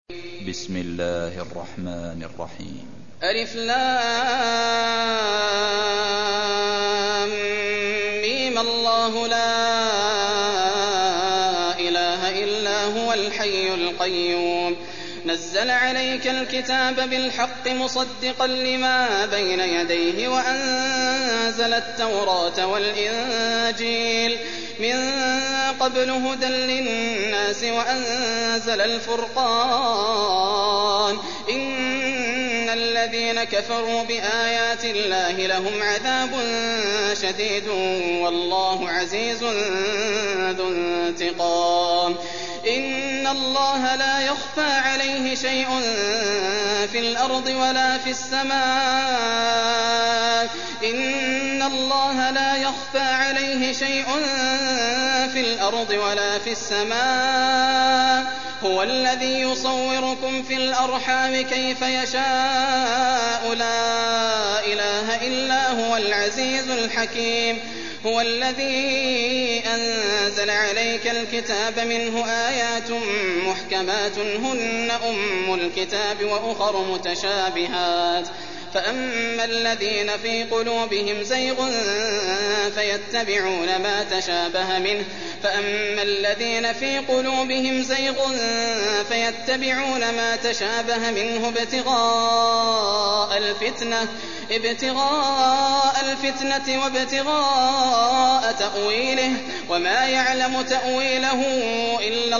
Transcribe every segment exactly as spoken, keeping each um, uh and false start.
بسم الله الرحمن الرحيم. ألف لام ميم الله لا إله إلا هو الحي القيوم نزل عليك الكتاب بالحق مصدقا لما بين يديه وأنزل التوراة والإنجيل من قبل هدى للناس وأنزل الفرقان إن الذين كفروا بآيات الله لهم عذاب شديد والله عزيز ذو انتقام إن الله لا يخفى عليه شيء في الأرض ولا في السماء إن الله لا يخفى عليه شيء في الأرض ولا في السماء هو الذي يصوركم في الأرحام كيف يشاء لا إله إلا هو العزيز الحكيم هو الذي أنزل عليك الكتاب منه آيات محكمات هن أم الكتاب وأخر متشابهات فأما الذين في قلوبهم زيغ فيتبعون ما تشابه منه فأما الذين في قلوبهم زيغ فيتبعون ما تشابه منه ابتغاء الفتنة ابتغاء الفتنة وابتغاء تأويله وما يعلم تأويله إلا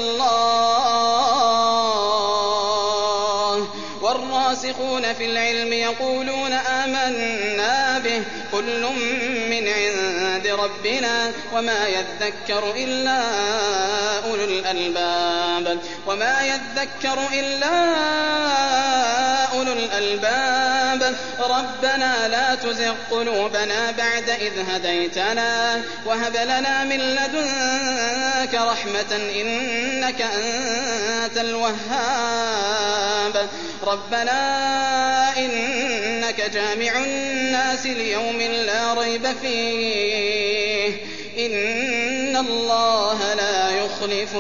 الله والراسخون في العلم يقولون آمنا به كل من عند ربنا وما يذكر إلا أولو الألباب وما يذكر إلا أولو الألباب ربنا لا تزغ قلوبنا بعد إذ هديتنا وهب لنا من لدنك رحمة إنك أنت الوهاب ربنا إنك جامع الناس ليوم لا ريب فيه إن الله لا يخلف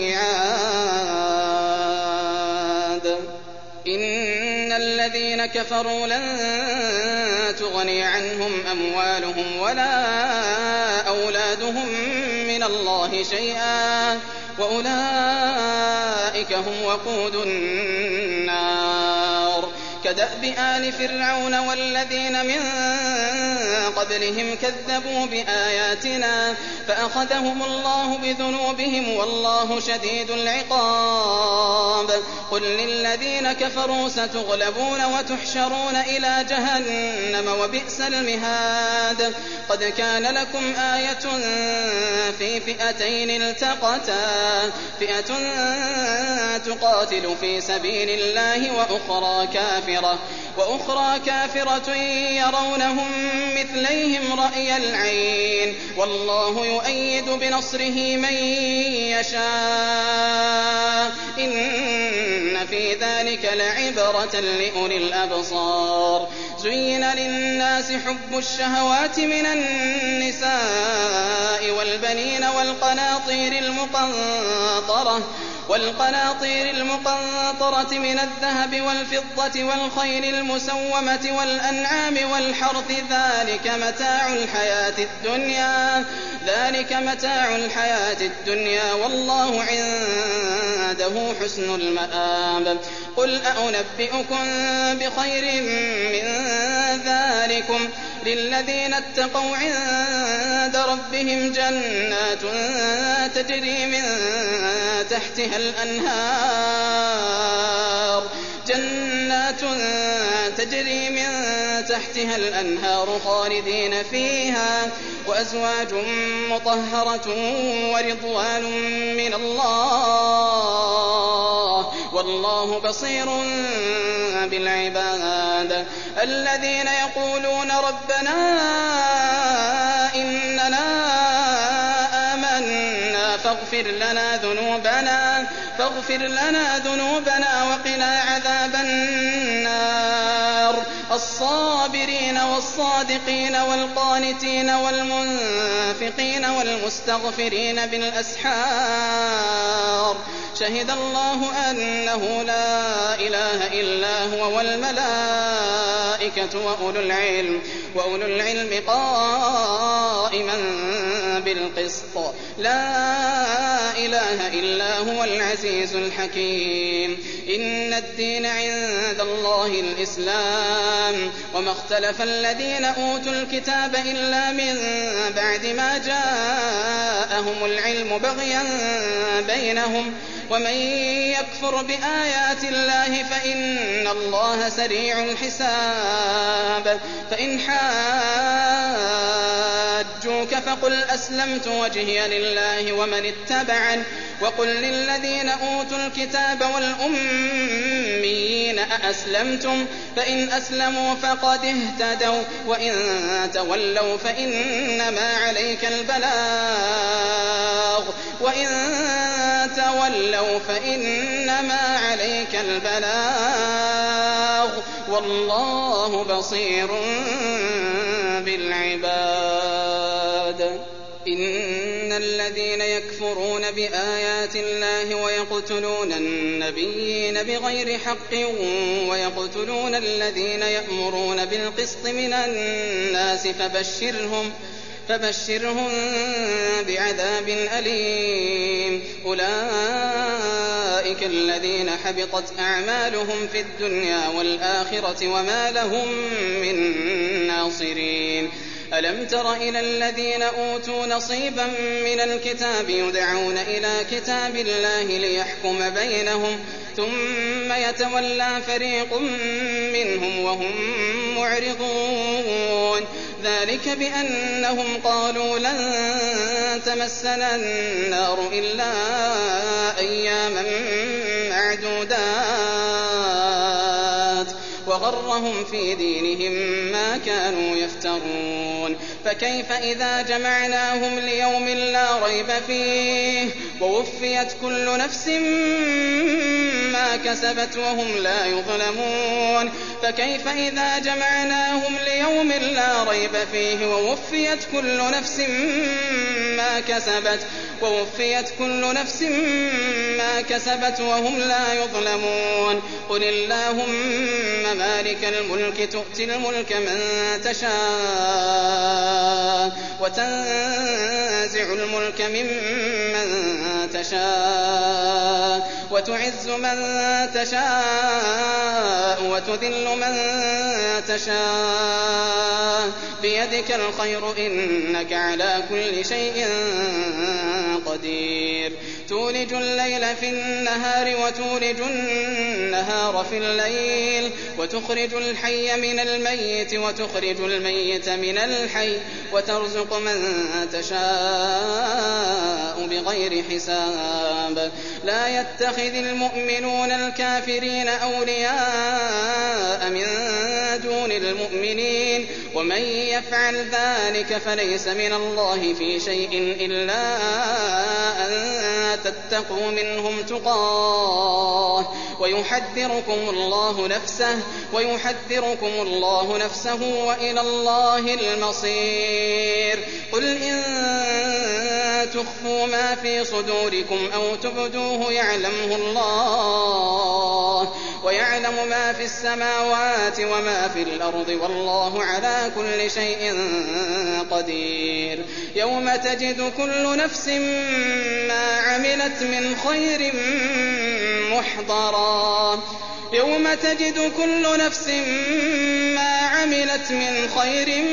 الميعاد إن الذين كفروا لن تغني عنهم أموالهم ولا أولادهم من الله شيئا وأولئك هم وقود النار كدأب آل فرعون والذين من قبلهم كذبوا بآياتنا فأخذهم الله بذنوبهم والله شديد العقاب قل للذين كفروا ستغلبون وتحشرون إلى جهنم وبئس المهاد قد كان لكم آية في فئتين التقتا فئة تقاتل في سبيل الله وأخرى كافرة وأخرى كافرة يرونهم مثليهم رأي العين والله يؤيد بنصره من يشاء إن في ذلك لعبرة لأولي الأبصار زين للناس حب الشهوات من النساء والبنين والقناطير المقنطرة والقناطير المقنطرة من الذهب والفضة والخيل المسومة والأنعام والحرث ذلك متاع الحياة الدنيا ذلك متاع الحياة الدنيا والله عنده حسن المآب قل أنبئكم بخير من ذلكم للذين اتقوا عند ربهم جنات تجري من تحتها الأنهار جنات تجري من تحتها الأنهار خالدين فيها وأزواج مطهرة ورضوان من الله والله بصير بالعباد الذين يقولون ربنا إننا آمنا فاغفر لنا ذنوبنا فاغفر لنا ذنوبنا وقنا عذاب النار الصابرين والصادقين والقانتين والمنفقين والمستغفرين بالأسحار شهد الله أنه لا إله إلا هو والملائكة وأولو العلم وأولو العلم قائما بالقسط لا إله إلا هو العزيز الحكيم إن الدين عند الله الإسلام وما اختلف الذين أوتوا الكتاب إلا من بعد ما جاءهم العلم بغيا بينهم ومن يكفر بآيات الله فإن الله سريع الحساب فإن حاجوك فقل أسلمت وجهي لله ومن اتبعني وقل للذين أوتوا الكتاب والأميين أأسلمتم فإن أسلموا فقد اهتدوا وإن تولوا فإنما عليك البلاغ وإن تولوا فإنما عليك البلاغ والله بصير بالعباد إن الذين يكفرون بآيات الله ويقتلون النبيين بغير حق ويقتلون الذين يأمرون بالقسط من الناس فبشرهم فبشرهم بعذاب أليم أولئك الذين حبطت أعمالهم في الدنيا والآخرة وما لهم من ناصرين ألم تر إلى الذين أوتوا نصيبا من الكتاب يدعون إلى كتاب الله ليحكم بينهم ثم يتولى فريق منهم وهم معرضون ذلك بأنهم قالوا لن تمسنا النار إلا أياما معدودات وغرهم في دينهم ما كانوا يفترون فكيف إذا جمعناهم ليوم لا ريب فيه ووفيت كل نفس ما كسبت وهم لا يظلمون فكيف إذا جمعناهم ليوم لا ريب فيه ووفيت كل نفس ما كسبت ووفيت كل نفس ما كسبت وهم لا يظلمون قل اللهم مالك الملك تؤتي الملك من تشاء وتنزع الملك ممن تشاء وتعز من تشاء وتذل من تشاء بيدك الخير إنك على كل شيء قدير تولج الليل في النهار وتولج النهار في الليل وتخرج الحي من الميت وتخرج الميت من الحي وترزق من تشاء بغير حساب لا يتخذ المؤمنون الكافرين أولياء من دون المؤمنين ومن يفعل ذلك فليس من الله في شيء إلا أن تتقوا منهم تقاه ويحذركم الله نفسه ويحذركم الله نفسه وإلى الله المصير قل إن تخفوا ما في صدوركم أو تبدوه يعلمه الله ويعلم ما في السماوات وما في الأرض والله على كل شيء قدير يوم تجد كل نفس ما عملت من خير محضرا يوم تجد كل نفس ما عملت من خير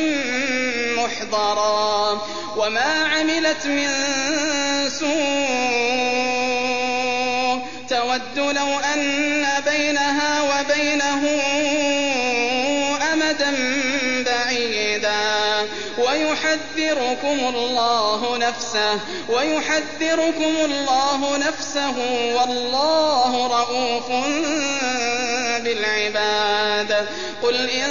محضرا وما عملت من سوء تود لو أن بينها وبينه أمدا بعيدا ويحذركم الله نفسه ويحذركم الله نفسه والله رءوف بالعباد قل إن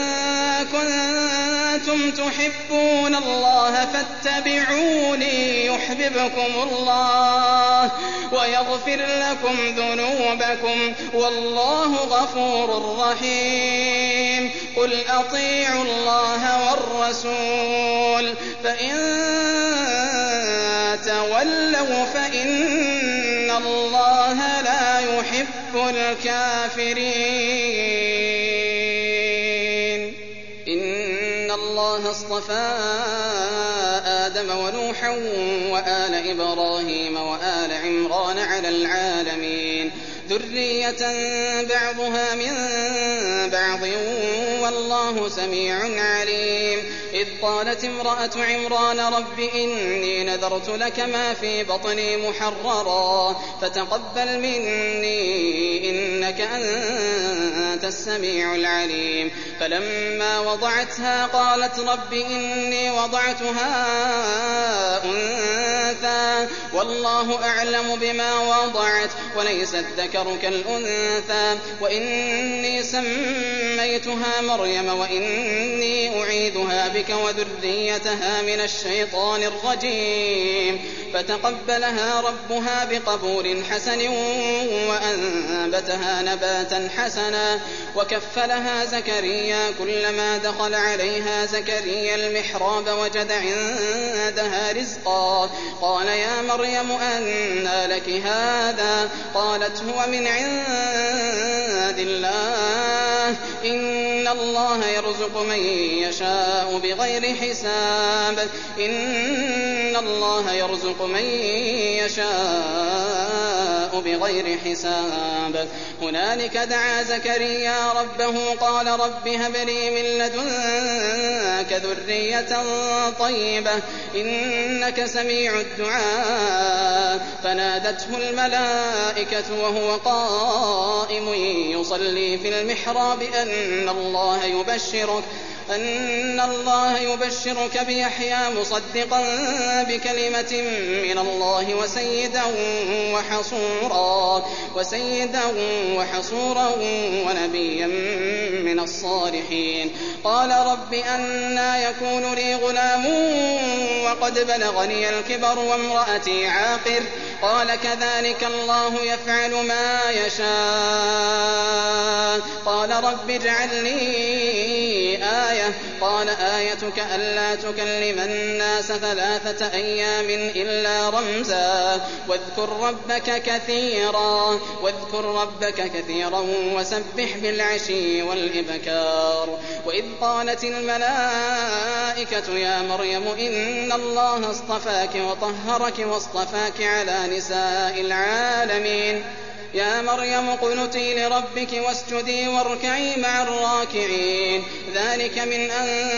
كنتم تحبون الله فاتبعوني يحببكم الله ويغفر لكم ذنوبكم والله غفور رحيم قل أطيعوا الله فإن تولوا فإن اللَّهَ لَا يُحِبُّ الْكَافِرِينَ إِنَّ اللَّهَ اصْطَفَىٰ آدَمَ وَنُوحًا وَآلَ إِبْرَاهِيمَ وَآلَ عِمْرَانَ عَلَى الْعَالَمِينَ ذُرِّيَّةً بَعْضُهَا مِن بَعْضٍ وَاللَّهُ سَمِيعٌ عَلِيمٌ إِذْ قَالَتِ امْرَأَتُ عِمْرَانَ رَبِّ إِنِّي نَذَرْتُ لَكَ مَا فِي بَطْنِي مُحَرَّرًا فَتَقَبَّلْ مِنِّي إِنَّكَ أَنتَ السَّمِيعُ الْعَلِيمُ فَلَمَّا وَضَعَتْهَا قَالَتْ رَبِّ إِنِّي وَضَعْتُهَا أُنثَىٰ وَاللَّهُ أَعْلَمُ بِمَا وَضَعَتْ وَلَيْسَ الذَّكَرُ كَالْأُنثَىٰ وَإِنِّي سَمَّيْتُهَا مَرْيَمَ وَإِنِّي أُعِيذُهَا بِكَ وَذُرِّيَّتَهَا مِنَ الشَّيْطَانِ الرَّجِيمِ فَتَقَبَّلَهَا رَبُّهَا بِقَبُولٍ حَسَنٍ وَأَنبَتَهَا نَبَاتًا حَسَنًا وَكَفَّلَهَا زَكَرِيَّا كُلَّمَا دَخَلَ عَلَيْهَا زَكَرِيَّا الْمِحْرَابَ وَجَدَ عِندَهَا رِزْقًا قَالَ يَا مَرْيَمُ أَنَّىٰ لَكِ هَٰذَا قَالَتْ هُوَ مِنْ عِندِ اللَّهِ إِنَّ اللَّهَ يَرْزُقُ مَن يَشَاءُ بِغَيْرِ حِسَابٍ إِنَّ اللَّهَ يَرْزُقُ مَن يَشَاءُ بِغَيْرِ حِسَابٍ هُنَالِكَ دَعَا زَكَرِيَّا رَبَّهُ قَالَ رَبِّ هَبْ لِي مِن لَّدُنكَ ذُرِّيَّةً طَيِّبَةً إِنَّكَ سَمِيعُ الدُّعَاءِ فَنَادَتْهُ الْمَلَائِكَةُ وهو قائم يصلي في المحراب أن الله يبشرك أن الله يبشرك بيحيى مصدقا بكلمة من الله وسيدا وحصورا وسيدا وحصورا ونبيا من الصالحين قال رب أنى يكون لي غلام وقد بلغني الكبر وامرأتي عاقر قال كذلك الله يفعل ما يشاء قال رب اجعل لي آية قال آيتك ألا تكلم الناس ثلاثة أيام إلا رمزا واذكر ربك كثيرا واذكر ربك كثيرا وسبح بالعشي والإبكار وإذ قالت الملائكة يا مريم إن الله اصطفاك وطهرك واصطفاك على نساء العالمين يا مريم اقنتي لربك واسجدي واركعي مع الراكعين ذلك من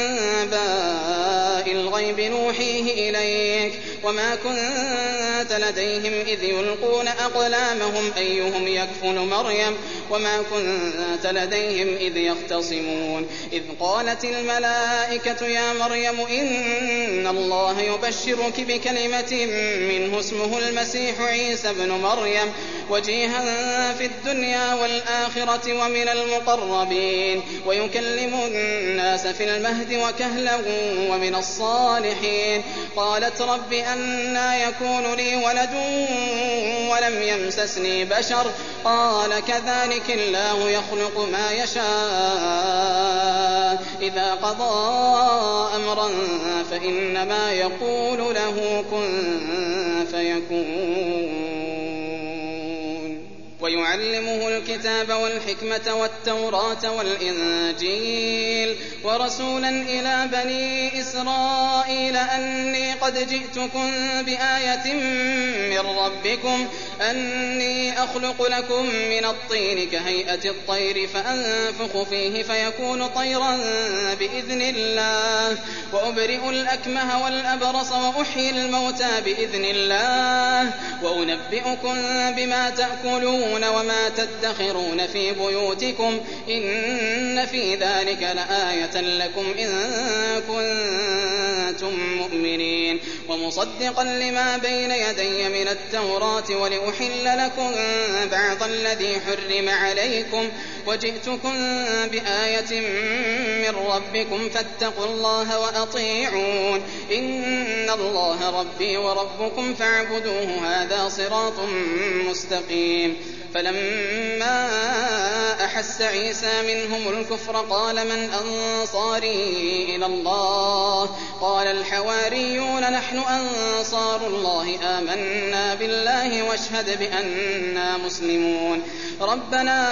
أنباء الغيب نوحيه إليك وما كنت لديهم إذ يلقون أقلامهم أيهم يكفل مريم وما كنت لديهم إذ يختصمون إذ قالت الملائكة يا مريم إن الله يبشرك بكلمة منه اسمه المسيح عيسى ابن مريم وجيها في الدنيا والآخرة ومن المقربين ويكلم الناس في المهد وكهلا ومن الصالحين قالت رب أنى يكون لي ولد ولم يمسسني بشر قال كذلك الله يخلق ما يشاء إذا قضى أمرا فإنما يقول له كن فيكون ويعلمه الكتاب والحكمة والتوراة والإنجيل ورسولا إلى بني إسرائيل أني قد جئتكم بآية من ربكم أني أخلق لكم من الطين كهيئة الطير فأنفخ فيه فيكون طيرا بإذن الله وأبرئ الأكمه والأبرص وأحيي الموتى بإذن الله وأنبئكم بما تأكلون وما تدخرون في بيوتكم إن في ذلك لآية لكم إن كنتم مؤمنين ومصدقا لما بين يدي من التوراة ولأحل لكم بعض الذي حرم عليكم وجئتكم بآية من ربكم فاتقوا الله وأطيعون إن الله ربي وربكم فاعبدوه هذا صراط مستقيم فلما أحس أحس عيسى منهم الكفر قال من أنصاري إلى الله قال الحواريون نحن أنصار الله آمنا بالله واشهد بأننا مسلمون ربنا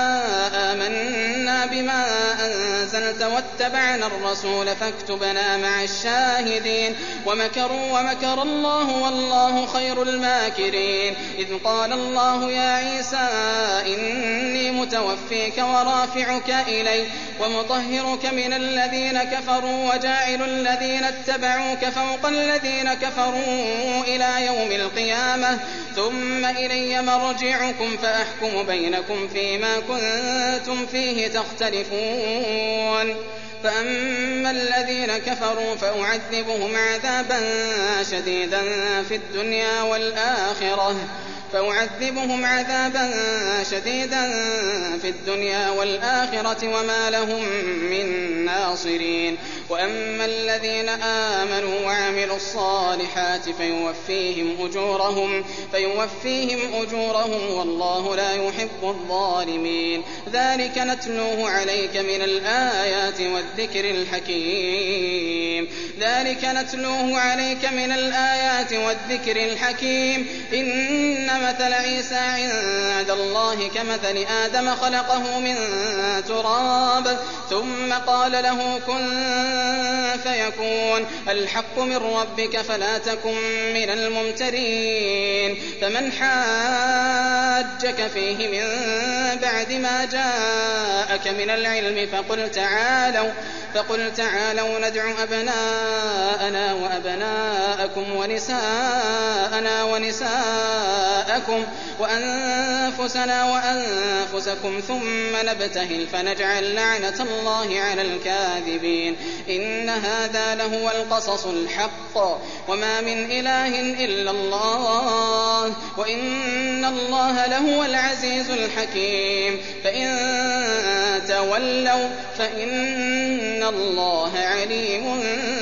آمنا بما أنزلت واتبعنا الرسول فاكتبنا مع الشاهدين ومكروا ومكر الله والله خير الماكرين إذ قال الله يا عيسى إني متوفيك ورافعك إلي ومطهرك من الذين كفروا وجاعل الذين اتبعوك فوق الذين كفروا إلى يوم القيامة ثم إلي مرجعكم فأحكم بينكم فيما كنتم فيه تختلفون فأما الذين كفروا فأعذبهم عذابا شديدا في الدنيا والآخرة فأعذبهم عذابا شديدا في الدنيا والآخرة وما لهم من ناصرين وأما الذين آمنوا وعملوا الصالحات فيوفيهم أجورهم فيوفيهم أجورهم والله لا يحب الظالمين ذلك نتلوه عليك من الآيات والذكر الحكيم ذلك نتلوه عليك من الآيات والذكر الحكيم إن مثل عيسى عند الله كمثل آدم خلقه من تراب ثم قال له كن فيكون الحق من ربك فلا تكن من الممترين فمن حاجك فيه من بعد ما جاءك من العلم فقل تعالوا فقل تعالوا ندع أبناءنا وأبناءكم ونساءنا ونساءكم وأنفسنا وأنفسكم ثم نبتهل فنجعل لعنة الله على الكاذبين إن هذا لهو القصص الحق وما من إله إلا الله وإن الله لهو العزيز الحكيم فإن تولوا فإن الله عليم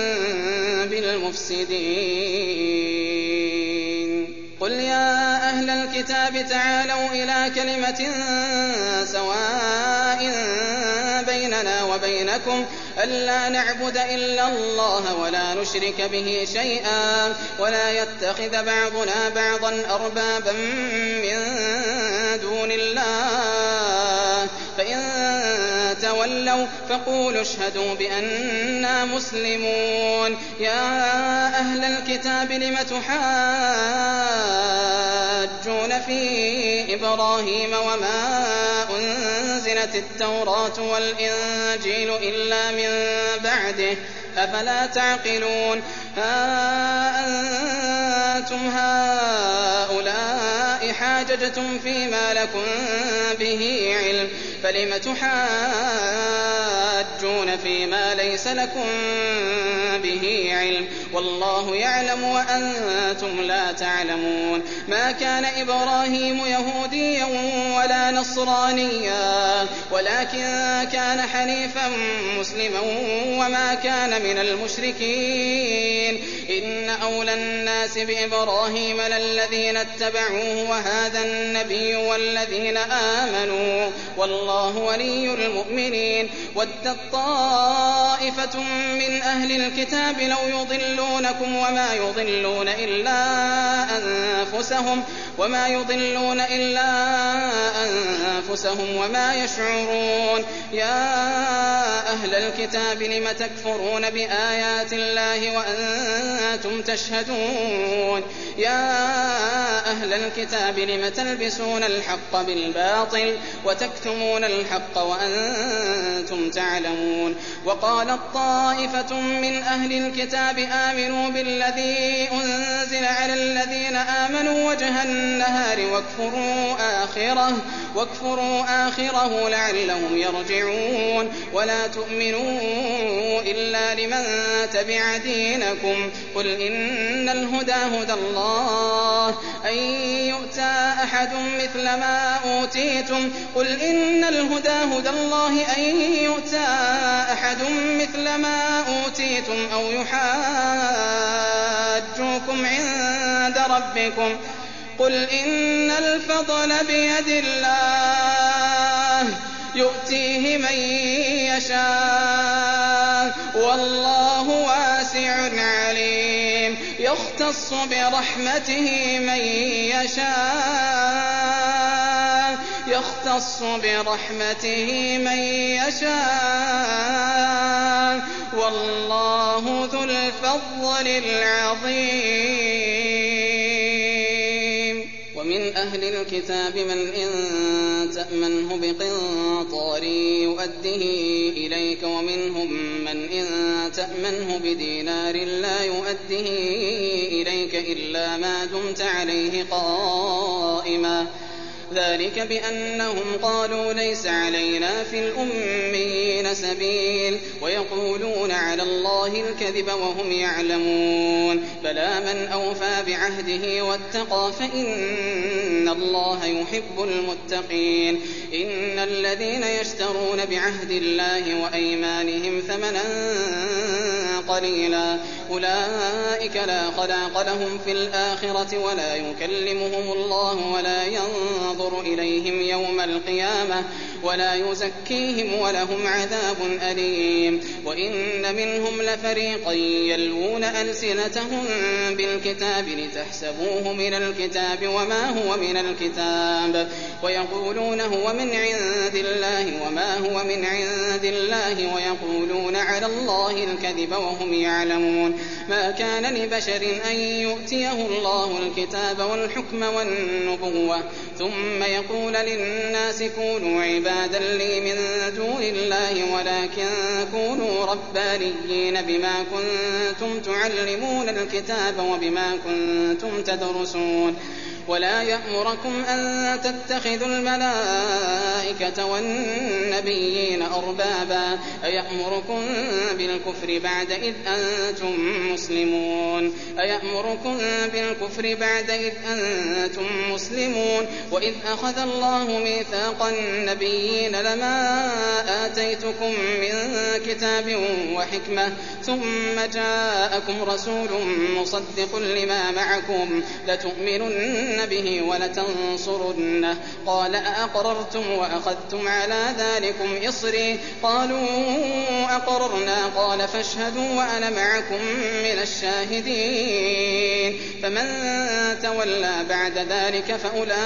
بالمفسدين قل يا أهل الكتاب تعالوا إلى كلمة سواء بيننا وبينكم ألا نعبد إلا الله ولا نشرك به شيئا ولا يتخذ بعضنا بعضا أربابا من دون الله فإن تولوا فقولوا اشهدوا بأننا مسلمون يا أهل الكتاب لم تحاجون في إبراهيم وما أنزلت التوراة والإنجيل إلا من بعده أفلا تعقلون ها أنتم هؤلاء حاججتم فيما لكم به علم فلم تحاجون فيما ليس لكم به علم والله يعلم وأنتم لا تعلمون ما كان إبراهيم يهوديا ولا نصرانيا ولكن كان حنيفا مسلما وما كان من المشركين إن أولى الناس بإبراهيم للذين اتبعوه وهذا النبي والذين آمنوا والله ولي المؤمنين ودت طائفة من أهل الكتاب لو يضلونكم وما يضلون إلا أنفسهم وما يضلون إلا أنفسهم وما يشعرون يا أهل الكتاب لم تكفرون بآيات الله وأنتم تشهدون يا أهل الكتاب لم تلبسون الحق بالباطل وتكتمون الحق وأنتم تعلمون وقالت طائفة من أهل الكتاب آمنوا بالذي أنزل على الذين آمنوا وجه النهار واكفروا آخره واكفروا آخره لعلهم يرجعون ولا تؤمنوا إلا لمن تبع دينكم قل إن الهدى هدى الله أن يؤتى أحد مثل ما أوتيتم قل إن الهدى هدى الله أن يؤتى أحد مثل ما أوتيتم أو يحاجوكم عند ربكم قل إن الفضل بيد الله من يشاء والله واسع عليم يختص برحمته من يشاء يختص برحمته من يشاء والله ذو الفضل العظيم. ومن أهل الكتاب من إن تأمنه بقنطار يؤده إليك ومنهم من إن تأمنه بدينار لا يؤده إليك إلا ما دمت عليه قائما ذلك بأنهم قالوا ليس علينا في الأميين سبيل ويقولون على الله الكذب وهم يعلمون بلى من أوفى بعهده واتقى فإن الله يحب المتقين. إن الذين يشترون بعهد الله وأيمانهم ثمنا قليلا أولئك لا خلاق لهم في الآخرة ولا يكلمهم الله ولا ينظر إليهم يوم القيامة ولا يزكيهم ولهم عذاب أليم. وإن منهم لفريقا يلوون ألسنتهم بالكتاب لتحسبوه من الكتاب وما هو من الكتاب ويقولون هو من عند الله وما هو من عند الله ويقولون على الله الكذب وهم يعلمون. ما كان لبشر أن يؤتيه الله الكتاب والحكم والنبوة ثم يقول للناس كونوا عبادا لي من دون الله ولكن كونوا ربانيين بما كنتم تعلمون الكتاب وبما كنتم تدرسون. ولا يأمركم أن تتخذوا الملائكة والنبيين أربابا أيأمركم بالكفر بعد إذ أنتم مسلمون أيأمركم بالكفر بعد إذ أنتم مسلمون وإذ أخذ الله ميثاق النبيين لما آتيتكم من كتاب وحكمة ثم جاءكم رسول مصدق لما معكم لتؤمنن به ولتنصرنه قال أأقررتم وأخذتم على ذلكم إصري قالوا أقررنا قال فاشهدوا وأنا معكم من الشاهدين. فمن تولى بعد ذلك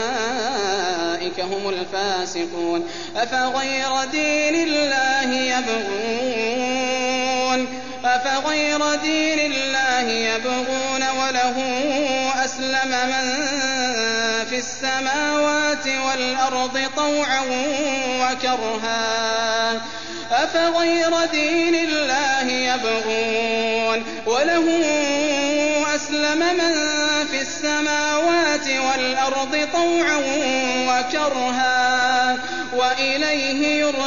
فأولئك هم الفاسقون. أفغير دين الله يبغون أفغير دين الله يبغون وله أسلم من في السماوات والأرض طوعا وكرها أفغير دين الله يبغون وله أسلم من في السماوات والأرض طوعا وكرها وإليه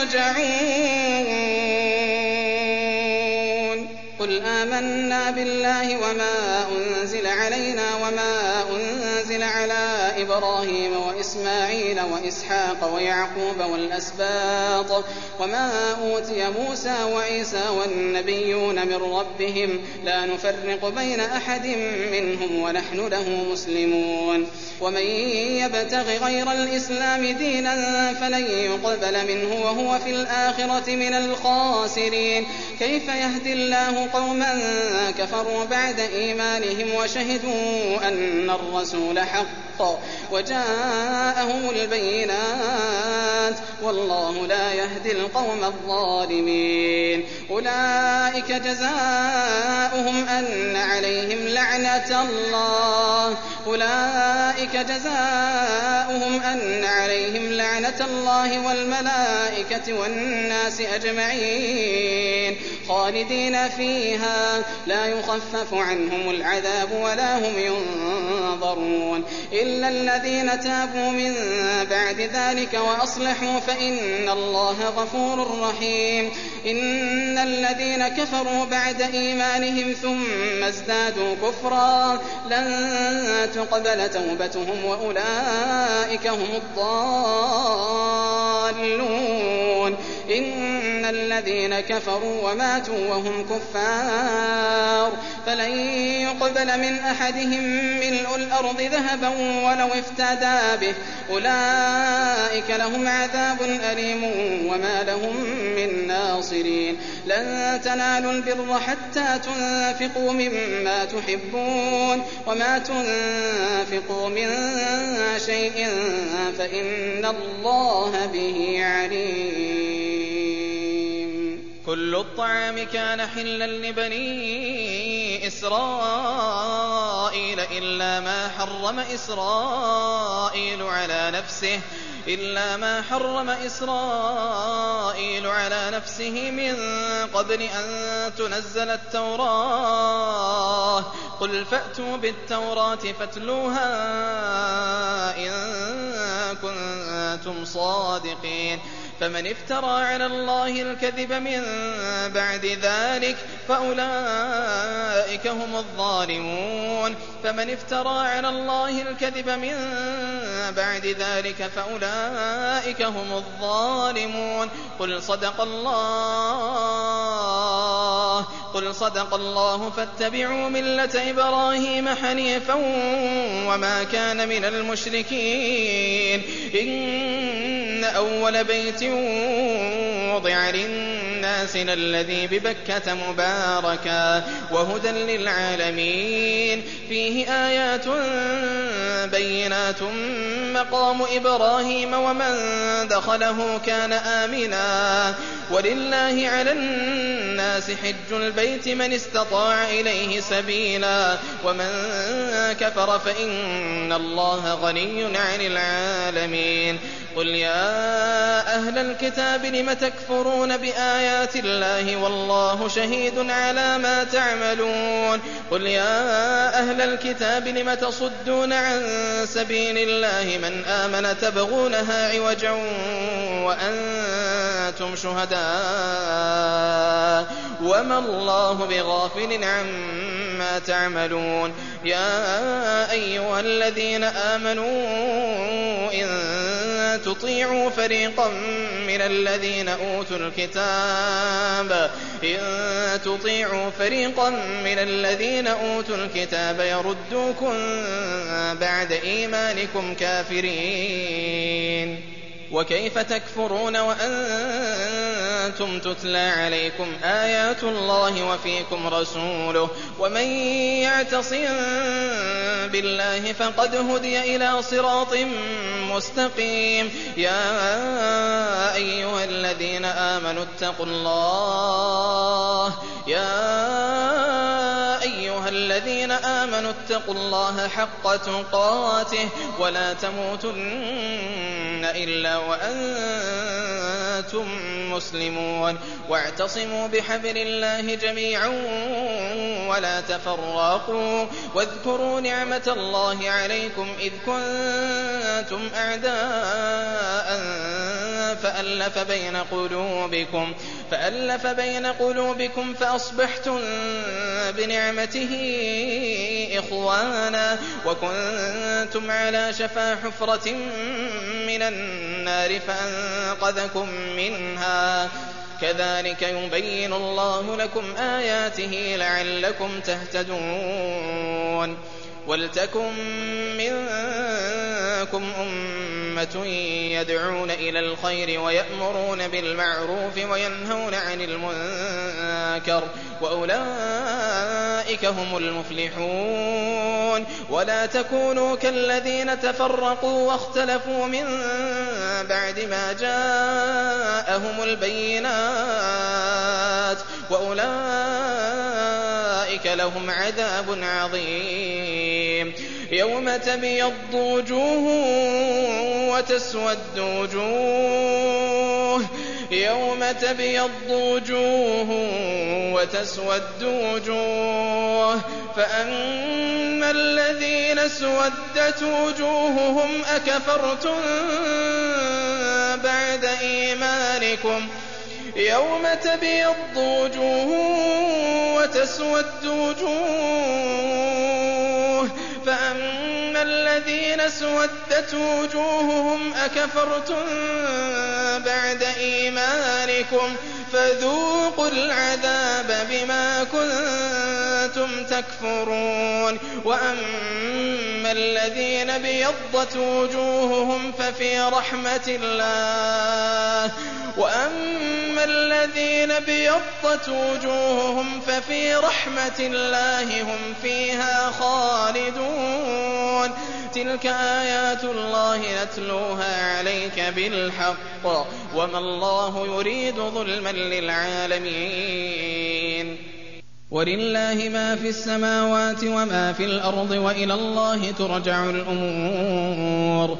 يرجعون. قل آمنا بالله وما أنزل علينا وما أنزل على إبراهيم وإسماعيل وإسحاق ويعقوب والأسباط وما أوتي موسى وعيسى والنبيون من ربهم لا نفرق بين أحد منهم ونحن له مسلمون. ومن يبتغ غير الإسلام دينا فلن يقبل منه وهو في الآخرة من الخاسرين. كيف يهدي الله قوما كفروا بعد إيمانهم وشهدوا أن الرسول حق وجاءهم البينات والله لا يهدي القوم الظالمين. أولئك جزاؤهم أن عليهم لعنة الله أولئك جزاؤهم أن عليهم لعنة الله والملائكة والناس أجمعين خالدين فيها لا يخفف عنهم العذاب ولا هم ينظرون إلا الذين تابوا من بعد ذلك وأصلحوا فإن الله غفور رحيم. إن الذين كفروا بعد إيمانهم ثم ازدادوا كفرا لن تقبل توبتهم وأولئك هم الضالون. إن الذين كفروا وماتوا وهم كفار فلن يقبل من أحدهم ملء الأرض ذهبا ولو افتدى به أولئك لهم عذاب أليم وما لهم من ناصرين لن تنالوا البر حتى تنفقوا مما تحبون وما تنفقوا من شيء فإن الله به عليم. كل الطعام كان حلا لبني إسرائيل إلا ما حرم إسرائيل على نفسه إلا ما حرم إسرائيل على نفسه من قبل أن تنزل التوراة قل فأتوا بالتوراة فاتلوها إن كنتم صادقين فمن افترى على الله الكذب من بعد ذلك فأولئك هم الظالمون فمن افترى على الله الكذب من بعد ذلك فأولئك هم الظالمون قل صدق الله قل صدق الله فاتبعوا ملة إبراهيم حنيفا وما كان من المشركين إن أول بيت وضع للناس الذي ببكة مباركا وهدى للعالمين فيه آيات بينات مقام إبراهيم ومن دخله كان آمنا ولله على الناس حج البيت من استطاع إليه سبيلا ومن كفر فإن الله غني عن العالمين قل يا أهل الكتاب لم تكفرون بآيات الله والله شهيد على ما تعملون قل يا أهل الكتاب لم تصدون عن سبيل الله من آمن تبغونها عوجا وأنتم شهداء وما الله بغافل عما تعملون يا أيها الذين آمنوا إن تطيعوا فريقا من الذين أوتوا الكتاب إن تطيعوا فريقا من الذين أوتوا الكتاب يردوكم بعد إيمانكم كافرين وكيف تكفرون وأنتم تتلى عليكم آيات الله وفيكم رسوله ومن يعتصم بالله فقد هدي إلى صراط مستقيم يا أيها الذين آمنوا اتقوا الله يا أيها الذين آمنوا اتقوا الله حق تقاته ولا تموتن إلا وأنتم مسلمون واعتصموا بحبل الله جميعا ولا تفرقوا واذكروا نعمة الله عليكم إذ كنتم أعداء فألف بين قلوبكم فألف بين قلوبكم فأصبحتم بنعمته إخوانا وكنتم على شفا حفرة من النار فأنقذكم منها كذلك يبين الله لكم آياته لعلكم تهتدون ولتكن منكم أمة يدعون إلى الخير ويأمرون بالمعروف وينهون عن المنكر وأولئك هم المفلحون ولا تكونوا كالذين تفرقوا واختلفوا من بعد ما جاءهم البينات وأولئك لهم عذاب عظيم يوم تبيض وجوه وتسود وجوه يوم تبيض وجوه وتسود وجوه فأما الذين اسودت وجوههم أكفرتم بعد إيمانكم يوم تبيض وجوه وتسود وجوه فأما الذين اسودت وجوههم أكفرتم بعد إيمانكم فذوقوا العذاب بما كنتم تكفرون وأما الذين بيضت وجوههم ففي رحمة الله وأما الذين بيضت وجوههم ففي رحمة الله هم فيها خالدون تلك آيات الله نتلوها عليك بالحق وما الله يريد ظلما للعالمين ولله ما في السماوات وما في الأرض وإلى الله ترجع الأمور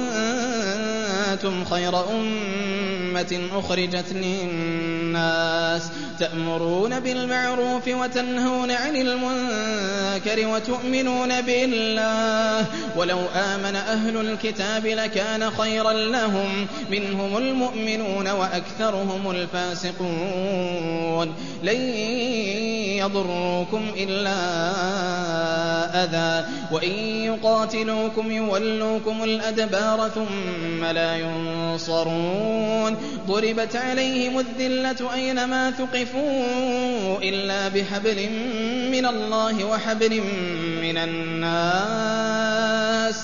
كنتم خير أمة أخرجت للناس تأمرون بالمعروف وتنهون عن المنكر وتؤمنون بالله ولو آمن أهل الكتاب لكان خيرا لهم منهم المؤمنون وأكثرهم الفاسقون لن يضروكم إلا أذى وإن يقاتلوكم يولوكم الأدبار ثم لا ينصرون ضربت عليهم الذلة أينما ثقفوا إلا بحبل من الله وحبل من الناس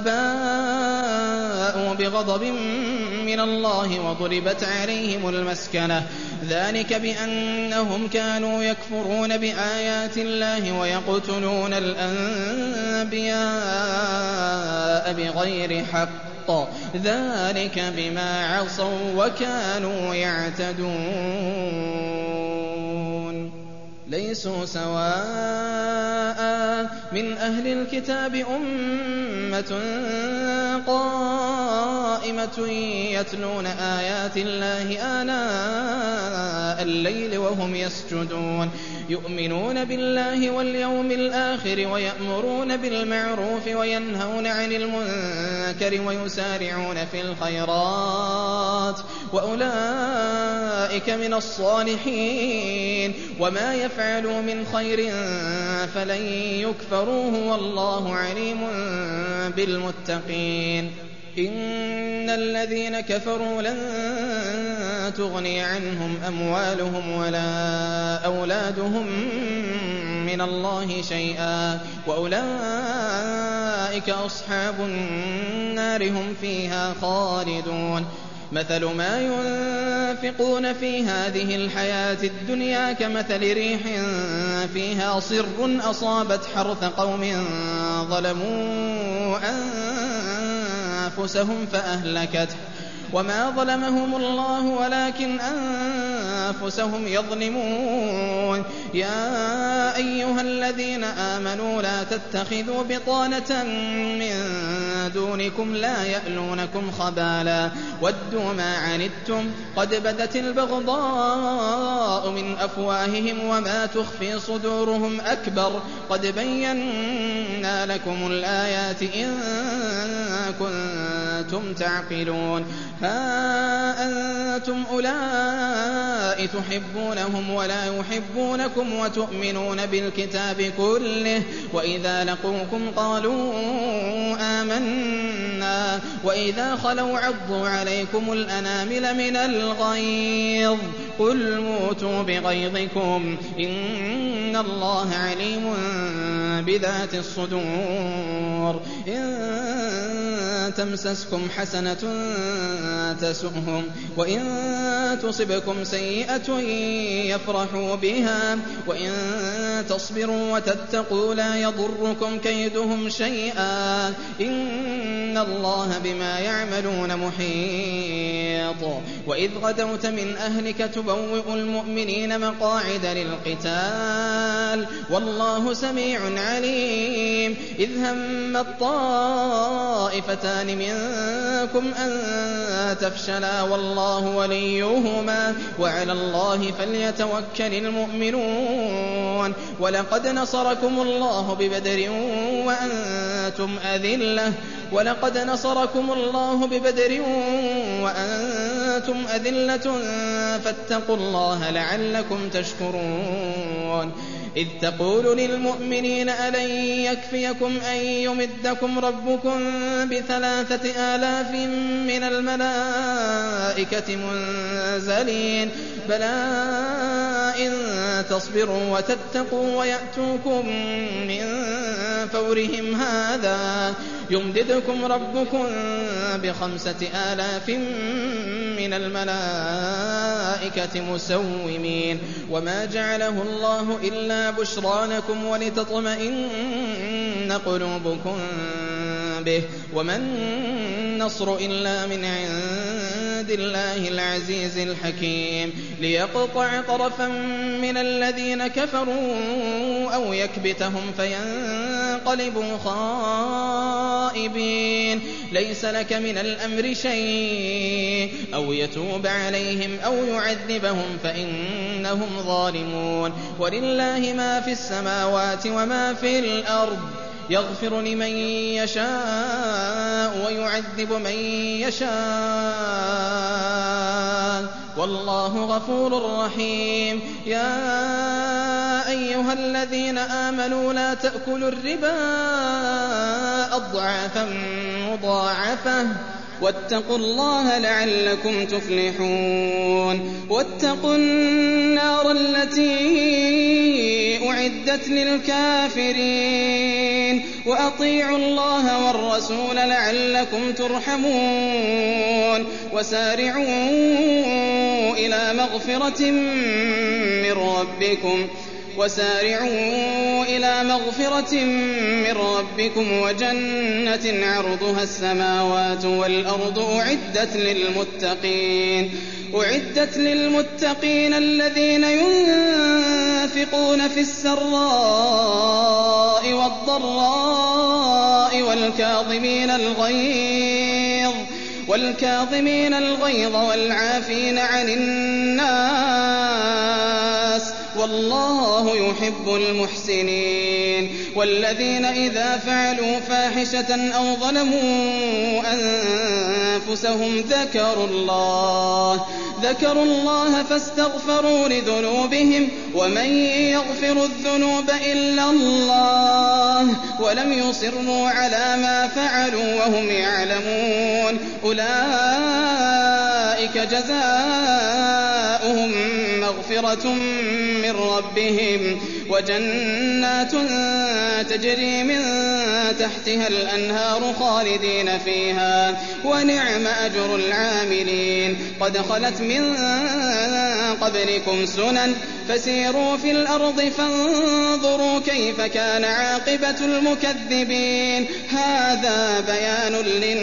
وباءوا بغضب من الله وضربت عليهم المسكنة ذلك بأنهم كانوا يكفرون بآيات الله ويقتلون الأنبياء بغير حق ذلك بما عصوا وكانوا يعتدون ليسوا سواء من أهل الكتاب أمة قائمة يتلون آيات الله آناء الليل وهم يسجدون يؤمنون بالله واليوم الآخر ويأمرون بالمعروف وينهون عن المنكر ويسارعون في الخيرات وأولئك من الصالحين وما يفعلوا من خير فلن يكفروه والله عليم بالمتقين إن الذين كفروا لن تغني عنهم أموالهم ولا أولادهم من الله شيئا وأولئك أصحاب النار هم فيها خالدون مثل ما ينفقون في هذه الحياة الدنيا كمثل ريح فيها صر أصابت حرث قوم ظلموا أنفسهم فأهلكته وما ظلمهم الله ولكن أنفسهم يظلمون يا أيها الذين آمنوا لا تتخذوا بطانة من دونكم لا يألونكم خبالا ودوا ما عنتم قد بدت البغضاء من أفواههم وما تخفي صدورهم أكبر قد بينا لكم الآيات إن كنتم تعقلون ها أنتم أولئك تحبونهم ولا يحبونكم وتؤمنون بالكتاب كله وإذا لقوكم قالوا آمنا وإذا خلوا عضوا عليكم الأنامل من الغيظ قل موتوا بغيظكم إن الله عليم بذات الصدور إن تمسسكم حسنة تسؤهم وإن تصبكم سيئة يفرحوا بها وإن تصبروا وتتقوا لا يضركم كيدهم شيئا إن الله بما يعملون محيط وإذ غدوت من أهلك تبوئ المؤمنين مقاعد للقتال والله سميع عليم إذ هم الطائفتان منكم أن تفشلا والله وليهما وعلى الله فليتوكل المؤمنون ولقد نصركم الله ببدر وأنتم أذلة ولقد نصركم الله ببدر وأنتم أذلة فاتقوا الله لعلكم تشكرون إذ تقول للمؤمنين ألن يكفيكم أن يمدكم ربكم بثلاثة آلاف من الملائكة منزلين بلى إن تصبروا وتتقوا ويأتوكم من فورهم هذا يمددكم ربكم بخمسة آلاف من الملائكة مسومين وما جعله الله إلا بشرى لكم ولتطمئن قلوبكم به وما النصر إلا من عند الله العزيز الحكيم ليقطع طرفا من الذين كفروا أو يكبتهم فينقلبوا خائبين ليس لك من الأمر شيء أو يتوب عليهم أو يعذبهم فإنهم ظالمون ولله ما في السماوات وما في الأرض يغفر لمن يشاء ويعذب من يشاء والله غفور رحيم يا أيها الذين آمنوا لا تأكلوا الربا أضعافا مضاعفة واتقوا الله لعلكم تفلحون واتقوا النار التي أعدت للكافرين وأطيعوا الله والرسول لعلكم ترحمون وسارعوا إلى مغفرة من ربكم وسارعوا إلى مغفرة من ربكم وجنة عرضها السماوات والأرض أعدت للمتقين أعدت للمتقين الذين ينفقون في السراء والضراء والكاظمين الغيظ والكاظمين الغيظ والعافين عن الناس والله يحب المحسنين والذين إذا فعلوا فاحشة أو ظلموا أنفسهم ذكروا الله ذكروا الله فاستغفروا لذنوبهم ومن يغفر الذنوب إلا الله ولم يصروا على ما فعلوا وهم يعلمون أولئك جزاؤهم مغفرة من ربهم وجنات تجري من تحتها الأنهار خالدين فيها ونعم أجر العاملين قد خلت من قبلكم سنن فسيروا في الأرض فانظروا كيف كان عاقبة المكذبين هذا بيان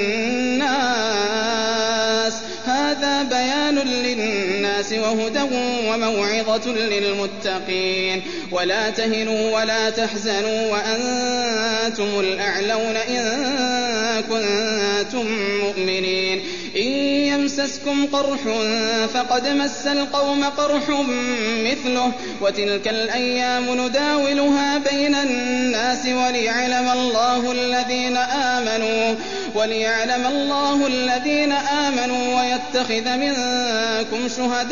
للناس هذا بيان للناس وهدى وموعظة للمتقين ولا تهنوا ولا تحزنوا وأنتم الأعلون إن كنتم مؤمنين إن يمسسكم قرح فقد مس القوم قرح مثله وتلك الأيام نداولها بين الناس وليعلم الله الذين آمنوا وليعلم الله الذين آمنوا ويتخذ منكم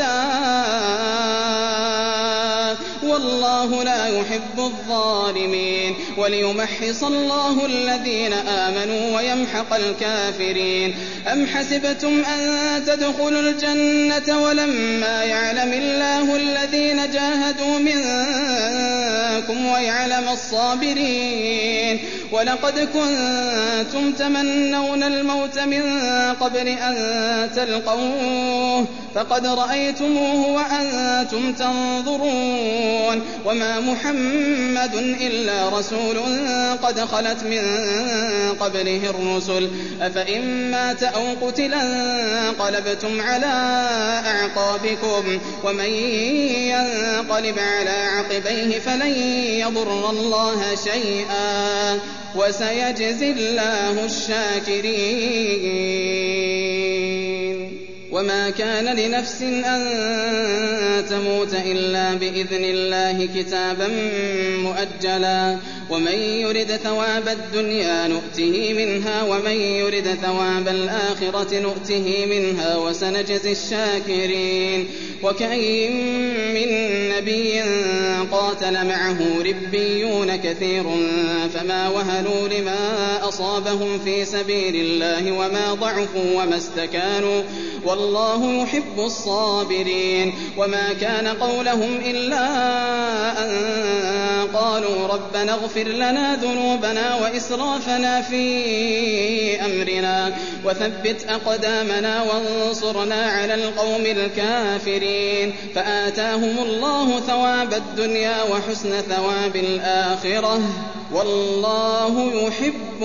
شهداء والله لا يحب الظالمين وليمحص الله الذين آمنوا ويمحق الكافرين أم حسبتم أن تدخلوا الجنة ولما يعلم الله الذين جاهدوا منكم ويعلم الصابرين ولقد كنتم تمنون الموت من قبل أن تلقوه فقد رأيتموه وأنتم تنظرون وما محمد إلا رسول قد خلت من قبله الرسل أفإن مات أو قتلا انقلبتم على أعقابكم ومن ينقلب على عقبيه فلن يضر الله شيئا وسيجزي الله الشاكرين وما كان لنفس أن تموت إلا بإذن الله كتابا مؤجلا ومن يرد ثواب الدنيا نؤته منها ومن يرد ثواب الآخرة نؤته منها وسنجزي الشاكرين وكأين من نبي قاتل معه ربيون كثير فما وهنوا لما أصابهم في سبيل الله وما ضعفوا وما استكانوا والله يحب الصابرين وما كان قولهم إلا أن قالوا ربنا اغفر لنا ذنوبنا وإسرافنا في أمرنا وثبت أقدامنا وانصرنا على القوم الكافرين فآتاهم الله ثواب الدنيا وحسن ثواب الآخرة والله يحب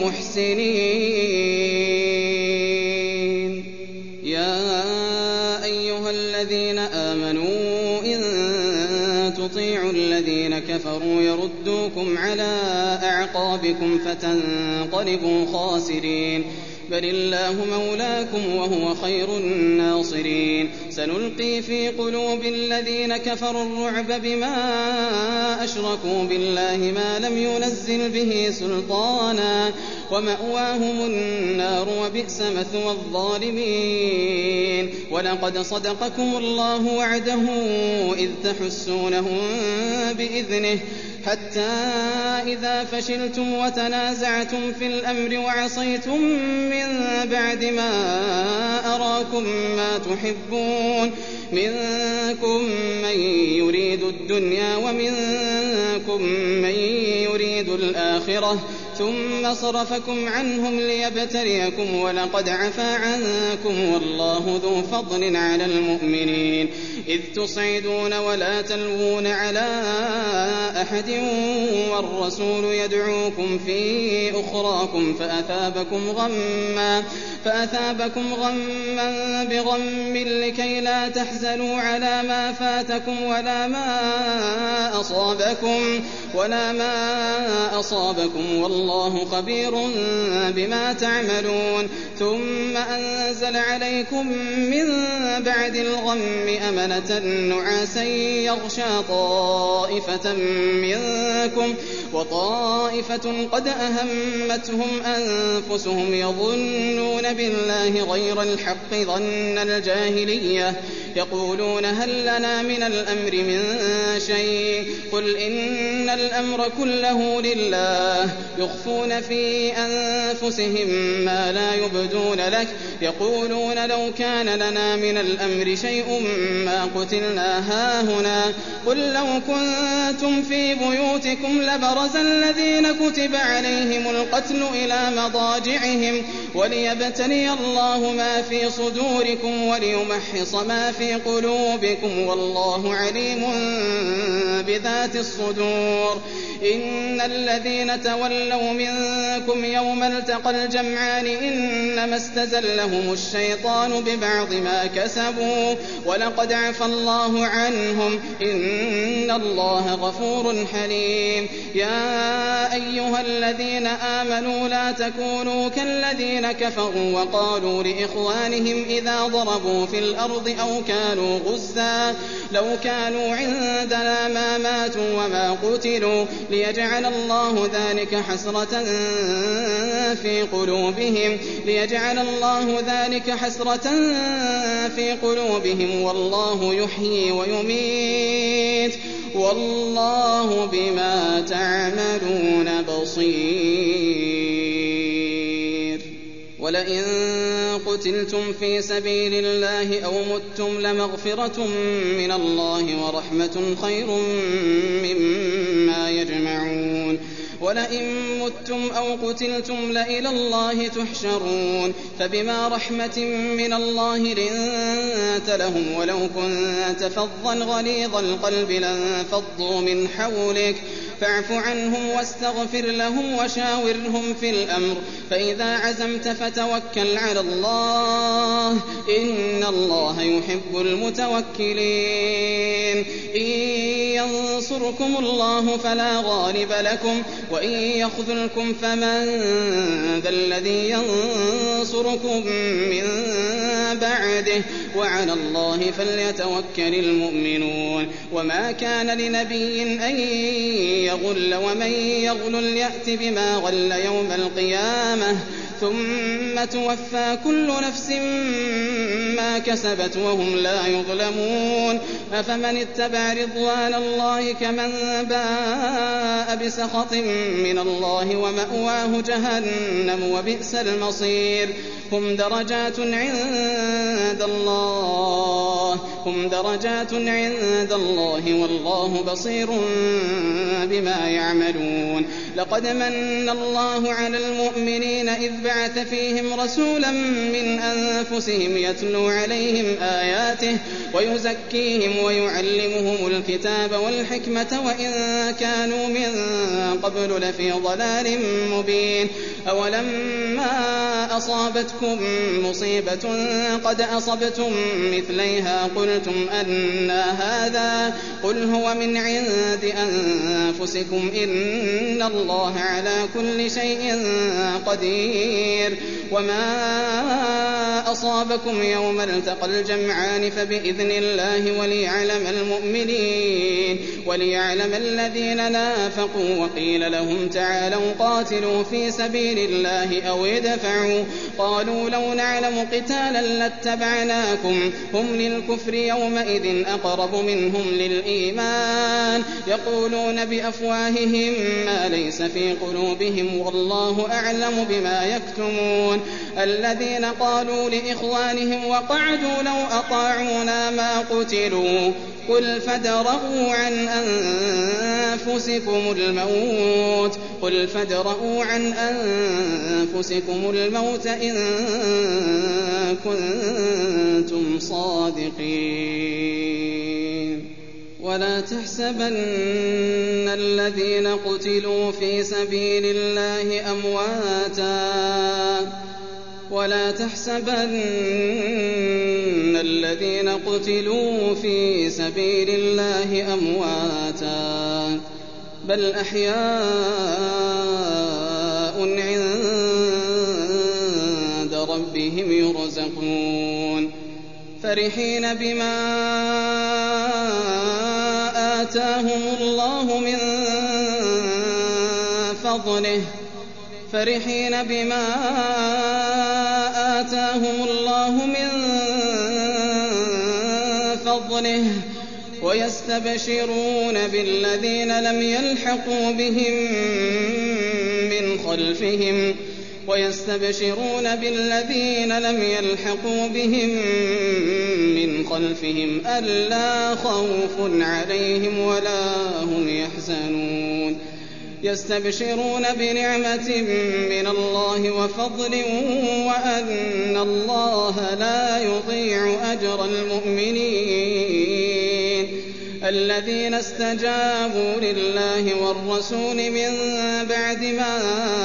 المحسنين. يا أيها الذين آمنوا إن تطيعوا الذين كفروا يردوكم على أعقابكم فتنقلبوا خاسرين بل الله مولاكم وهو خير الناصرين. سنلقي في قلوب الذين كفروا الرعب بما أشركوا بالله ما لم ينزل به سلطانا ومأواهم النار وبئس مثوى الظالمين. ولقد صدقكم الله وعده إذ تحسونهم بإذنه حتى إذا فشلتم وتنازعتم في الأمر وعصيتم من بعد ما أراكم ما تحبون منكم من يريد الدنيا ومنكم من يريد الآخرة ثم صرفكم عنهم ليبتليكم ولقد عفا عنكم والله ذو فضل على المؤمنين إذ تصعدون ولا تلوون على أحد والرسول يدعوكم في أخراكم فأثابكم غما فأثابكم غما بغم لكي لا تحزنوا على ما فاتكم ولا ما أصابكم ولا ما أصابكم والله خبير بما تعملون. ثم أنزل عليكم من بعد الغم أمنة نعاسا يغشى طائفة منكم وطائفة قد أهمتهم أنفسهم يظنون بالله غير الحق ظن الجاهلية يقولون هل لنا من الأمر من شيء قل إن الأمر كله لله يخفون في أنفسهم ما لا يبدون لك يقولون لو كان لنا من الأمر شيء ما قتلنا هاهنا قل لو كنتم في بيوتكم لبرز الذين كتب عليهم القتل إلى مضاجعهم وليبتلي الله ما في صدوركم وليمحص ما في قلوبكم والله عليم بذات الصدور. إن الذين تولوا منكم يوم التقى الجمعان إنما استزلهم الشيطان ببعض ما كسبوا ولقد عفى الله عنهم إن الله غفور حليم. يا أيها الذين آمنوا لا تكونوا كالذين كفروا وقالوا لإخوانهم إذا ضربوا في الأرض أو كانوا غزا لو كانوا عندنا ما ماتوا وما قتلوا ليجعل الله ذلك حسرة في قلوبهم ليجعل الله ذلك حسرة في قلوبهم والله يحيي ويميت والله بما تعملون بصير. ولئن قتلتم في سبيل الله أو متم لمغفرة من الله ورحمة خير مما يجمعون. ولئن متم أو قتلتم لإلى الله تحشرون. فبما رحمة من الله لنت لهم ولو كنت فظا غليظ القلب لانفضوا من حولك فاعف عنهم واستغفر لهم وشاورهم في الأمر فإذا عزمت فتوكل على الله إن الله يحب المتوكلين. إن ينصركم الله فلا غالب لكم وإن يخذلكم فمن ذا الذي ينصركم من بعده وعلى الله فليتوكل المؤمنون وما كان لنبي أن يغل ومن يغل يأت بما غل يوم القيامة ثم توفى كل نفس ما كسبت وهم لا يظلمون أفمن اتبع رضوان الله كمن باء بسخط من الله ومأواه جهنم وبئس المصير هم درجات عند الله هم درجات عند الله والله بصير بما يعملون لقد من الله على المؤمنين إذ بعث فيهم رسولا من أنفسهم يتلو عليهم آياته ويزكيهم ويعلمهم الكتاب والحكمة وإن كانوا من قبل لفي ضلال مبين أولما أصابتكم مصيبة قد أصبتم مثليها قلتم أنى هذا قل هو من عند أنفسكم إن الله على كل شيء قدير وما أصابكم يوم التقى الجمعان فبإذن الله وليعلم المؤمنين وليعلم الذين نافقوا وقيل لهم تعالوا قاتلوا في سبيل الله أو ادفعوا قالوا لو نعلم قتالا لاتبعناكم هم للكفر يومئذ أقرب منهم للإيمان يقولون بأفواههم ما ليس في قلوبهم والله أعلم بما يكتمون الذين قالوا لإخوانهم وقعدوا لو أطاعونا ما قتلوا قل فادرءوا عن أنفسكم الموت قل فادرءوا عن أنفسكم الموت إن كنتم صادقين ولا تحسبن الذين قتلوا في سبيل الله أمواتا ولا تحسبن الذين قتلوا في سبيل الله أمواتا بل أحياء عند ربهم يرزقون فرحين بما آتاهم الله من فضله فرحين بما آتاهم الله من فضله ويستبشرون بالذين لم يلحقوا بهم من خلفهم ويستبشرون بالذين لم يلحقوا بهم من خلفهم ألا خوف عليهم ولا هم يحزنون يستبشرون بنعمة من الله وفضل وأن الله لا يضيع أجر المؤمنين الذين استجابوا لله والرسول من بعد ما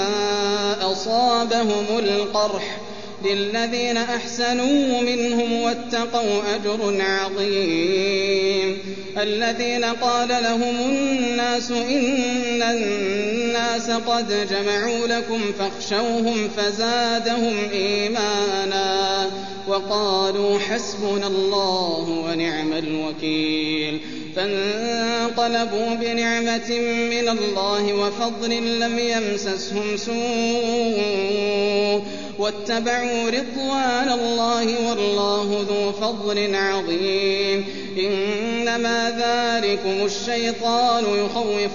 أصابهم القرح للذين أحسنوا منهم واتقوا أجر عظيم الذين قال لهم الناس إن الناس قد جمعوا لكم فاخشوهم فزادهم إيمانا وقالوا حسبنا الله ونعم الوكيل فانقلبوا بنعمة من الله وفضل لم يمسسهم سوء واتبعوا رضوان الله والله ذو فضل عظيم إنما ذلكم الشيطان يخوف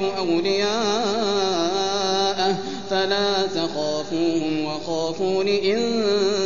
أولياءه فلا تخافوهم وخافون إن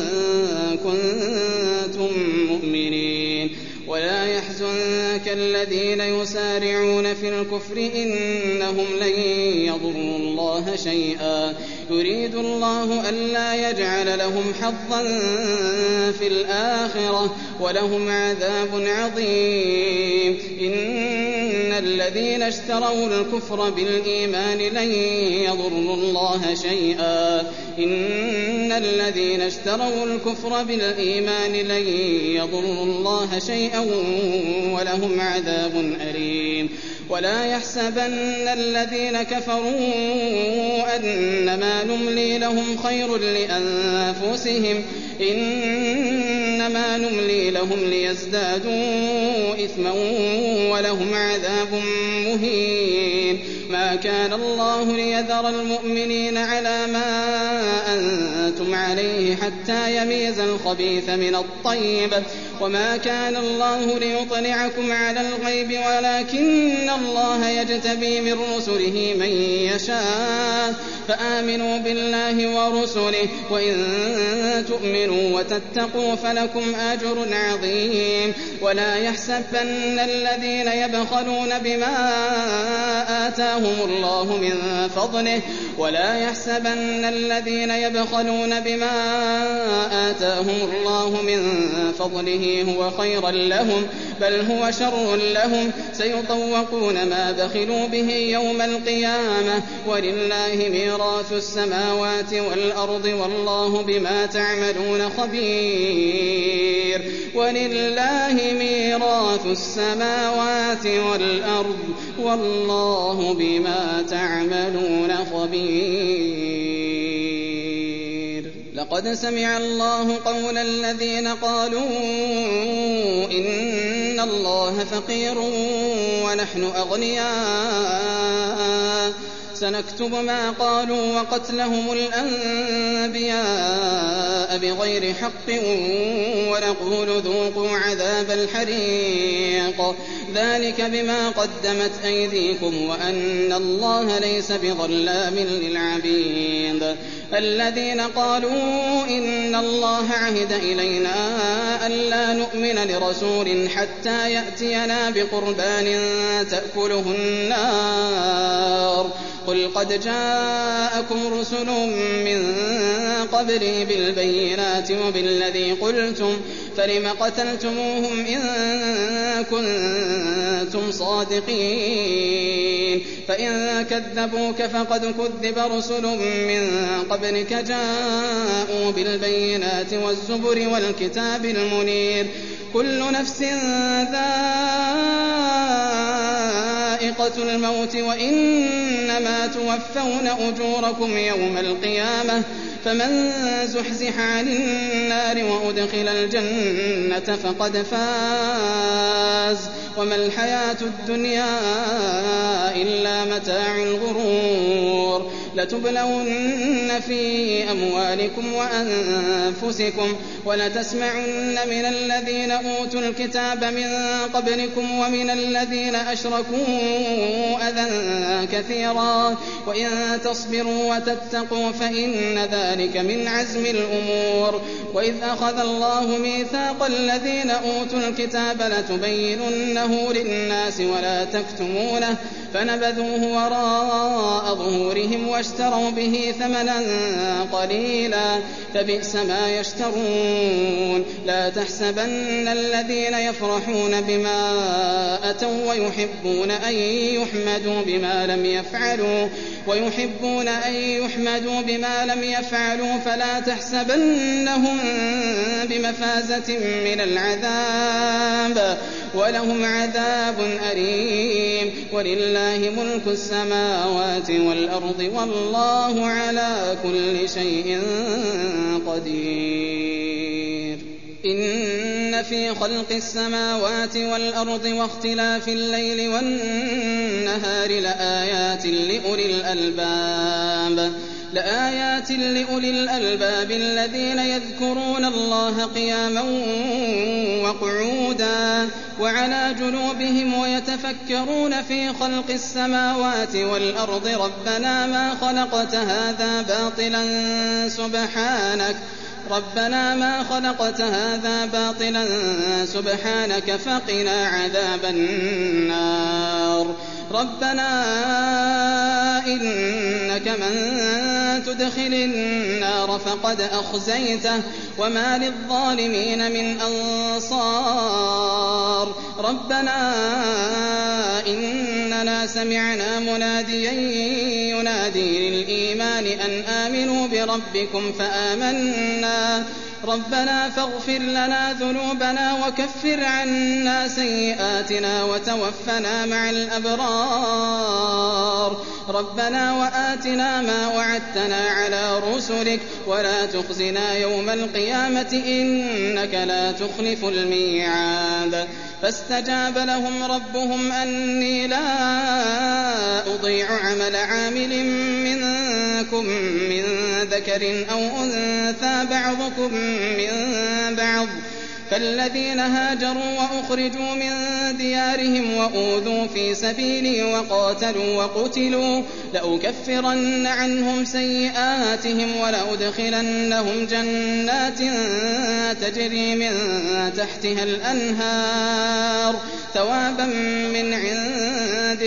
كنتم مؤمنين ولا يحزنك الذين يسارعون في الكفر إنهم لن يضروا الله شيئا يريد الله ألا يجعل لهم حظا في الآخرة ولهم عذاب عظيم إن الذين اشتروا الكفر بالإيمان لن يضروا الله شيئا إن الذين اشتروا الكفر بالإيمان لن يضروا الله شيئا ولهم عذاب أليم ولا يحسبن الذين كفروا أنما نملي لهم خير لأنفسهم إنما نملي لهم ليزدادوا إثما ولهم عذاب مهين. ما كان الله ليذر المؤمنين على ما أنتم عليه حتى يميز الخبيث من الطيب وما كان الله ليطلعكم على الغيب ولكن الله يجتبي من رسله من يشاء فآمنوا بالله ورسله وإن تؤمنوا وتتقوا فلكم أجر عظيم. ولا يحسبن الذين يبخلون بما آتاهم الله من فضله ولا يحسبن الذين يبخلون بما آتاهم الله من فضله هو خيرا لهم بل هو شر لهم سيطوقون ما بخلوا به يوم القيامة ولله ميراث السماوات والأرض والله بما تعملون خبير. ولله ميراث السماوات والأرض والله بما تعملون خبير. لقد سمع الله قول الذين قالوا إن الله فقير ونحن أغنياء سنكتب ما قالوا وقتلهم الأنبياء بغير حق ونقول ذوقوا عذاب الحريق ذلك بما قدمت أيديكم وأن الله ليس بظلام للعبيد. الذين قالوا إن الله عهد إلينا ألا نؤمن لرسول حتى يأتينا بقربان تأكله النار قل قد جاءكم رسل من قبلي بالبينات وبالذي قلتم فلم قتلتموهم إن كنتم صادقين. فإن كذبوك فقد كذب رسل من قبلك جاءوا بالبينات والزبر والكتاب المنير كل نفس ذائقة الموت وإنما توفون أجوركم يوم القيامة فمن زحزح عن النار وأدخل الجنة فقد فاز وما الحياة الدنيا إلا متاع الغرور. لتبلون في أموالكم وأنفسكم ولتسمعن من الذين أوتوا الكتاب من قبلكم ومن الذين أشركوا أذى كثيرا وإن تصبروا وتتقوا فإن ذلك من عزم الأمور. وإذ أخذ الله ميثاق الذين أوتوا الكتاب لتبيننه للناس ولا تكتمونه فنبذوه وراء ظهورهم واشتروا به ثمنا قليلا فبئس ما يشترون. لا تحسبن الذين يفرحون بما أتوا ويحبون أن يحمدوا بما لم يفعلوا ويحبون أن يحمدوا بما لم يفعلوا فلا تحسبنهم بمفازة من العذاب ولهم عذاب أليم. ولله ملك السماوات والأرض والله على كل شيء قدير. إن في خلق السماوات والأرض واختلاف الليل والنهار لآيات لأولي الألباب لآيات لأولي الألباب الذين يذكرون الله قياما وقعودا وعلى جنوبهم ويتفكرون في خلق السماوات والأرض ربنا ما خلقت هذا باطلا سبحانك ربنا ما خلقت هذا باطلا سبحانك فقنا عذاب النار. ربنا إنك من تدخل النار فقد أخزيته وما للظالمين من أنصار. ربنا إننا سمعنا مناديا ينادي للإيمان أن آمنوا بربكم فآمنا ربنا فاغفر لنا ذنوبنا وكفر عنا سيئاتنا وتوفنا مع الأبرار ربنا وآتنا ما وعدتنا على رسلك ولا تخزنا يوم القيامة إنك لا تخلف الميعاد فاستجاب لهم ربهم أني لا أضيع عمل عامل منكم من ذكر أو أنثى بعضكم من بعض فالذين هاجروا وأخرجوا من ديارهم وأوذوا في سبيلي وقاتلوا وقتلوا لأكفرن عنهم سيئاتهم ولأدخلنهم جنات تجري من تحتها الأنهار ثوابا من عند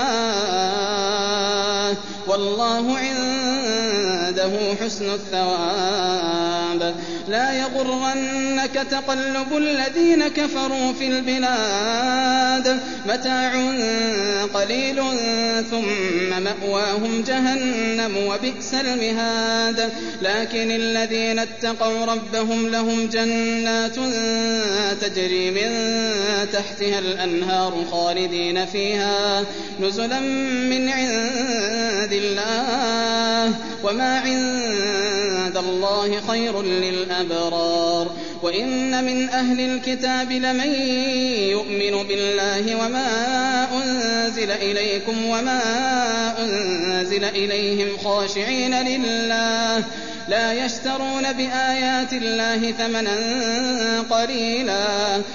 الله والله عنده حسن الثواب لا يغرنك تقلب الذين كفروا في البلاد متاع قليل ثم مأواهم جهنم وبئس المهاد لكن الذين اتقوا ربهم لهم جنات تجري من تحتها الأنهار خالدين فيها نزلا من عند الله وما عند الله خير للأبرار وإن من أهل الكتاب لمن يؤمن بالله وما أنزل إليكم وما أنزل إليهم خاشعين لله لا يشترون بآيات الله ثمنا قليلا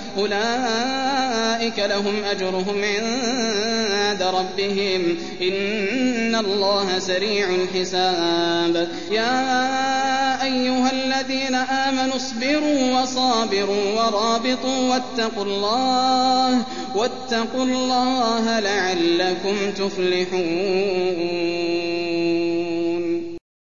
أولئك لهم أجرهم عند ربهم إن الله سريع الحساب يا أيها الذين آمنوا اصبروا وصابروا ورابطوا واتقوا الله واتقوا الله لعلكم تفلحون.